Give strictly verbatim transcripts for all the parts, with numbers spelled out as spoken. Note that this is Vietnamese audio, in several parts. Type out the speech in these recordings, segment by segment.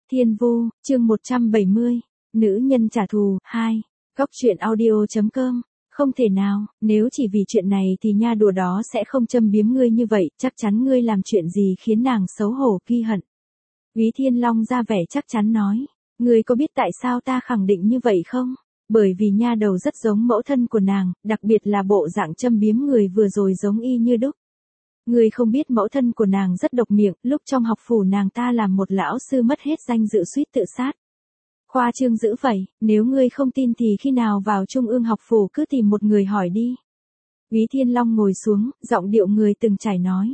Thiên Vu, chương một trăm bảy mươi, nữ nhân trả thù, hai, Góc truyện audio.com, không thể nào, nếu chỉ vì chuyện này thì nha đùa đó sẽ không châm biếm ngươi như vậy, chắc chắn ngươi làm chuyện gì khiến nàng xấu hổ ghi hận. Úy Thiên Long ra vẻ chắc chắn nói, ngươi có biết tại sao ta khẳng định như vậy không? Bởi vì nha đầu rất giống mẫu thân của nàng, đặc biệt là bộ dạng châm biếm người vừa rồi giống y như đúc. Ngươi không biết mẫu thân của nàng rất độc miệng, lúc trong học phủ nàng ta làm một lão sư mất hết danh dự suýt tự sát. Khoa trương dữ vậy, nếu ngươi không tin thì khi nào vào trung ương học phủ cứ tìm một người hỏi đi. Úy Thiên Long ngồi xuống, giọng điệu người từng trải nói.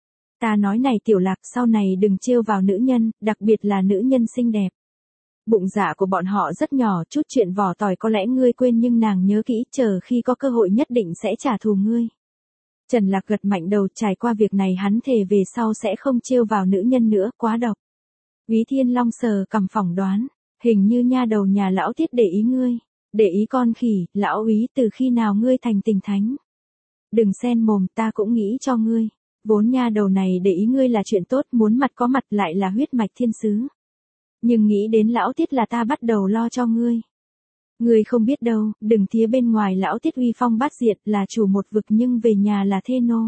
Ta nói này Tiểu Lạc, sau này đừng trêu vào nữ nhân, đặc biệt là nữ nhân xinh đẹp. Bụng dạ của bọn họ rất nhỏ, chút chuyện vỏ tỏi có lẽ ngươi quên nhưng nàng nhớ kỹ, chờ khi có cơ hội nhất định sẽ trả thù ngươi. Trần Lạc gật mạnh đầu, trải qua việc này hắn thề về sau sẽ không trêu vào nữ nhân nữa, quá độc. Úy Thiên Long sờ cằm phỏng đoán, hình như nha đầu nhà lão Tiết để ý ngươi. Để ý con khỉ, lão Úy, từ khi nào ngươi thành tình thánh? Đừng xen mồm, ta cũng nghĩ cho ngươi. Vốn nha đầu này để ý ngươi là chuyện tốt, muốn mặt có mặt, lại là huyết mạch thiên sứ. Nhưng nghĩ đến lão Tiết là ta bắt đầu lo cho ngươi. Ngươi không biết đâu, đừng thía bên ngoài lão Tiết uy phong bát diện, là chủ một vực nhưng về nhà là thê nô.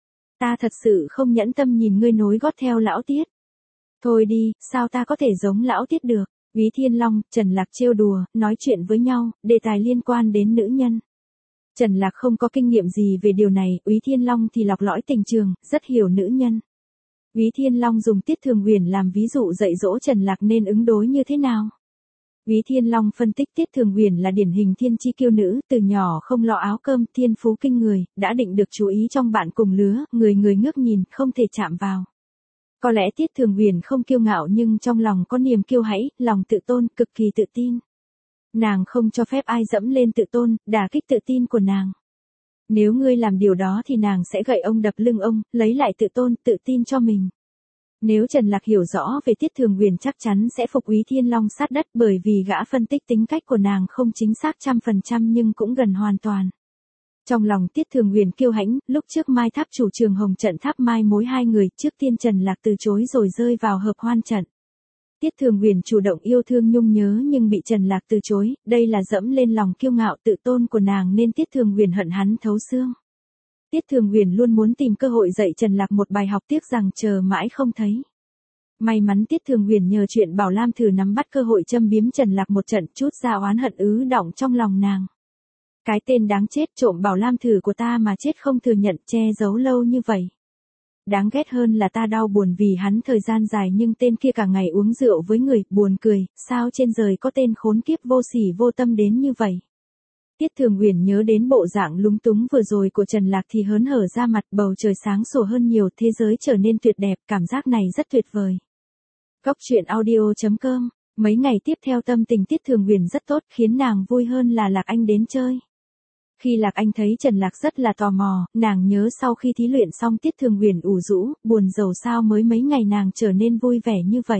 Ta thật sự không nhẫn tâm nhìn ngươi nối gót theo lão Tiết. Thôi đi, sao ta có thể giống lão Tiết được? Úy Thiên Long, Trần Lạc trêu đùa, nói chuyện với nhau, đề tài liên quan đến nữ nhân. Trần Lạc không có kinh nghiệm gì về điều này, Úy Thiên Long thì lọc lõi tình trường, rất hiểu nữ nhân. Úy Thiên Long dùng Tiết Thường Uyển làm ví dụ dạy dỗ Trần Lạc nên ứng đối như thế nào. Úy Thiên Long phân tích Tiết Thường Uyển là điển hình thiên chi kiêu nữ, từ nhỏ không lo áo cơm, thiên phú kinh người, đã định được chú ý trong bạn cùng lứa, người người ngước nhìn, không thể chạm vào. Có lẽ Tiết Thường Uyển không kiêu ngạo nhưng trong lòng có niềm kiêu hãnh, lòng tự tôn, cực kỳ tự tin. Nàng không cho phép ai dẫm lên tự tôn, đả kích tự tin của nàng. Nếu ngươi làm điều đó thì nàng sẽ gậy ông đập lưng ông, lấy lại tự tôn, tự tin cho mình. Nếu Trần Lạc hiểu rõ về Tiết Thường Uyển chắc chắn sẽ phục Úy Thiên Long sát đất, bởi vì gã phân tích tính cách của nàng không chính xác trăm phần trăm nhưng cũng gần hoàn toàn. Trong lòng Tiết Thường Uyển kiêu hãnh, lúc trước Mai Tháp chủ trường Hồng trận tháp mai mối hai người, trước tiên Trần Lạc từ chối rồi rơi vào hợp hoan trận. Tiết Thường Uyển chủ động yêu thương nhung nhớ nhưng bị Trần Lạc từ chối, đây là dẫm lên lòng kiêu ngạo tự tôn của nàng nên Tiết Thường Uyển hận hắn thấu xương. Tiết Thường Uyển luôn muốn tìm cơ hội dạy Trần Lạc một bài học, tiếc rằng chờ mãi không thấy. May mắn Tiết Thường Uyển nhờ chuyện Bảo Lam thử nắm bắt cơ hội châm biếm Trần Lạc một trận, chút ra oán hận ứ đọng trong lòng nàng. Cái tên đáng chết, trộm Bảo Lam thử của ta mà chết không thừa nhận, che giấu lâu như vậy. Đáng ghét hơn là ta đau buồn vì hắn thời gian dài nhưng tên kia cả ngày uống rượu với người, buồn cười, sao trên đời có tên khốn kiếp vô sỉ vô tâm đến như vậy. Tiết Thường Uyển nhớ đến bộ dạng lúng túng vừa rồi của Trần Lạc thì hớn hở ra mặt, bầu trời sáng sủa hơn nhiều, thế giới trở nên tuyệt đẹp, cảm giác này rất tuyệt vời. Góc truyện audio.com, mấy ngày tiếp theo tâm tình Tiết Thường Uyển rất tốt, khiến nàng vui hơn là Lạc Anh đến chơi. Khi Lạc Anh thấy Trần Lạc rất là tò mò, nàng nhớ sau khi thí luyện xong Tiết Thường Uyển ủ rũ, buồn rầu sao mới mấy ngày nàng trở nên vui vẻ như vậy.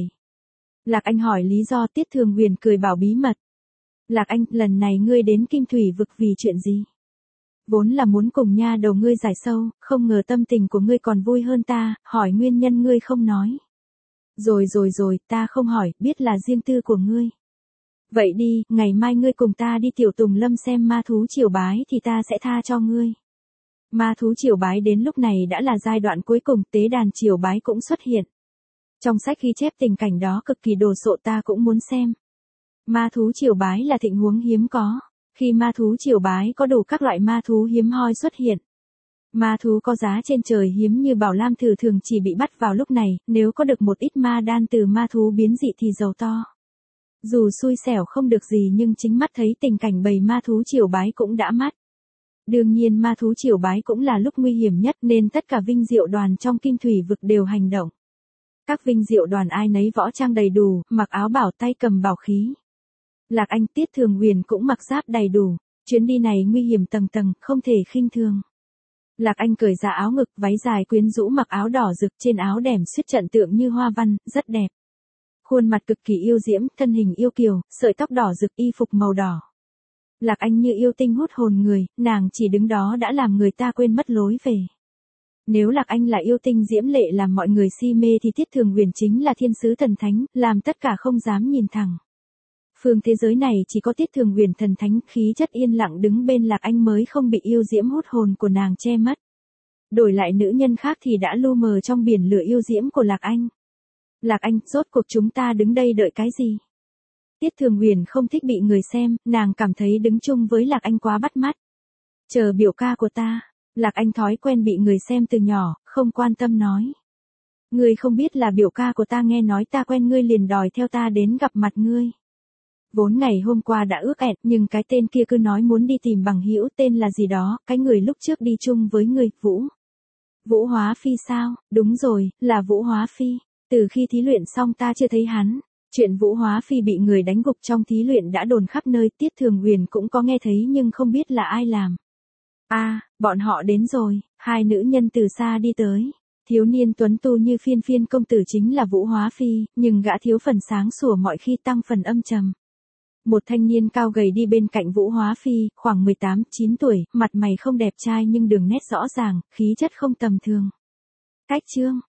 Lạc Anh hỏi lý do, Tiết Thường Uyển cười bảo bí mật. Lạc Anh, lần này ngươi đến Kim Thủy vực vì chuyện gì? Vốn là muốn cùng nha đầu ngươi giải sâu, không ngờ tâm tình của ngươi còn vui hơn ta, hỏi nguyên nhân ngươi không nói. Rồi rồi rồi, ta không hỏi, biết là riêng tư của ngươi. Vậy đi, ngày mai ngươi cùng ta đi Tiểu Tùng Lâm xem ma thú triều bái thì ta sẽ tha cho ngươi. Ma thú triều bái đến lúc này đã là giai đoạn cuối cùng, tế đàn triều bái cũng xuất hiện. Trong sách ghi chép tình cảnh đó cực kỳ đồ sộ, ta cũng muốn xem. Ma thú triều bái là thịnh huống hiếm có. Khi ma thú triều bái có đủ các loại ma thú hiếm hoi xuất hiện. Ma thú có giá trên trời hiếm như Bảo Lam thử thường chỉ bị bắt vào lúc này, nếu có được một ít ma đan từ ma thú biến dị thì giàu to. Dù xui xẻo không được gì nhưng chính mắt thấy tình cảnh bầy ma thú triều bái cũng đã mắt. Đương nhiên ma thú triều bái cũng là lúc nguy hiểm nhất nên tất cả vinh diệu đoàn trong Kim Thủy vực đều hành động. Các vinh diệu đoàn ai nấy võ trang đầy đủ, mặc áo bảo, tay cầm bảo khí. Lạc Anh, Tiết Thường Uyển cũng mặc giáp đầy đủ, chuyến đi này nguy hiểm tầng tầng, không thể khinh thường. Lạc Anh cởi ra áo ngực, váy dài quyến rũ, mặc áo đỏ rực, trên áo đẻm xuyết trận tượng như hoa văn, rất đẹp. Khuôn mặt cực kỳ yêu diễm, thân hình yêu kiều, sợi tóc đỏ rực, y phục màu đỏ. Lạc Anh như yêu tinh hút hồn người, nàng chỉ đứng đó đã làm người ta quên mất lối về. Nếu Lạc Anh là yêu tinh diễm lệ làm mọi người si mê thì Tiết Thường Huyền chính là thiên sứ thần thánh, làm tất cả không dám nhìn thẳng. Phương thế giới này chỉ có Tiết Thường Huyền thần thánh khí chất yên lặng đứng bên Lạc Anh mới không bị yêu diễm hút hồn của nàng che mất. Đổi lại nữ nhân khác thì đã lu mờ trong biển lửa yêu diễm của Lạc Anh. Lạc Anh, rốt cuộc chúng ta đứng đây đợi cái gì? Tiết Thường Huyền không thích bị người xem, nàng cảm thấy đứng chung với Lạc Anh quá bắt mắt. Chờ biểu ca của ta. Lạc Anh thói quen bị người xem từ nhỏ, không quan tâm nói. Ngươi không biết là biểu ca của ta nghe nói ta quen ngươi liền đòi theo ta đến gặp mặt ngươi. Vốn ngày hôm qua đã ước hẹn nhưng cái tên kia cứ nói muốn đi tìm bằng hữu tên là gì đó, cái người lúc trước đi chung với ngươi, Vũ. Vũ Hóa Phi sao? Đúng rồi, là Vũ Hóa Phi. Từ khi thí luyện xong ta chưa thấy hắn. Chuyện Vũ Hóa Phi bị người đánh gục trong thí luyện đã đồn khắp nơi, Tiết Thường Huyền cũng có nghe thấy nhưng không biết là ai làm. A, à, bọn họ đến rồi, hai nữ nhân từ xa đi tới. Thiếu niên tuấn tu như Phiên Phiên công tử chính là Vũ Hóa Phi, nhưng gã thiếu phần sáng sủa mọi khi tăng phần âm trầm. Một thanh niên cao gầy đi bên cạnh Vũ Hóa Phi, khoảng mười tám chín tuổi, mặt mày không đẹp trai nhưng đường nét rõ ràng, khí chất không tầm thường. Cách Trương,